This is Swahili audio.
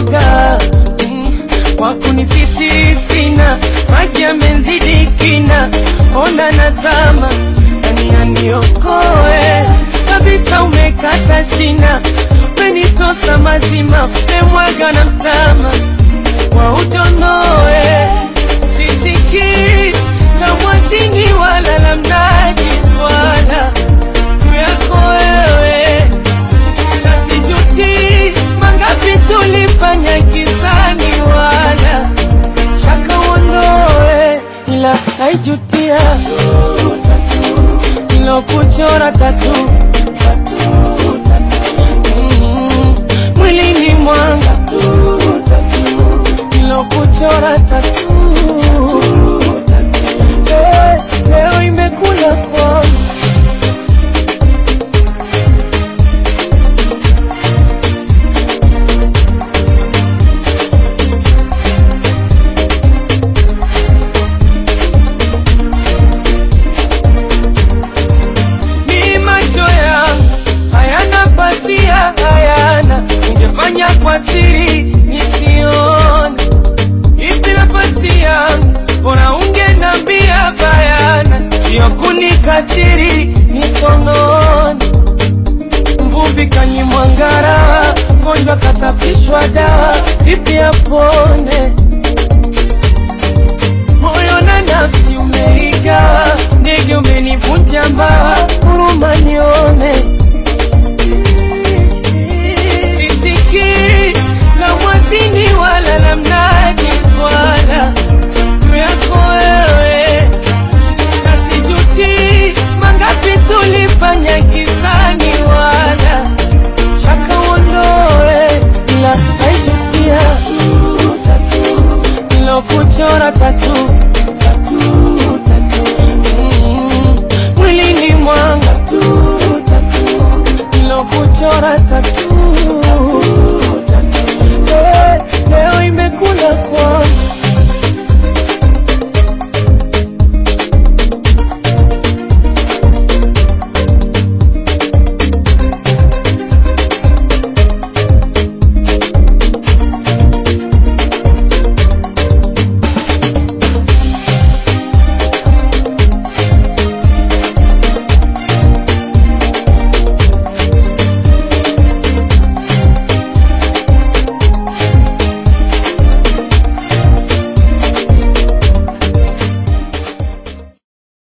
uoga. Wakunisitiri sina, maji yamenzidi kina. Ona nazama, nani aniokoe? Kabisa umekata shina, umenitosa mazima, umemwaga na mtama wa udonoe. Sisiki na mwazini wala la mnaji swala juu yako wewe. Nasijuti mangapi tulifanya kisani, wala shaka uondoe, ila naijutia ilo kuchora tatu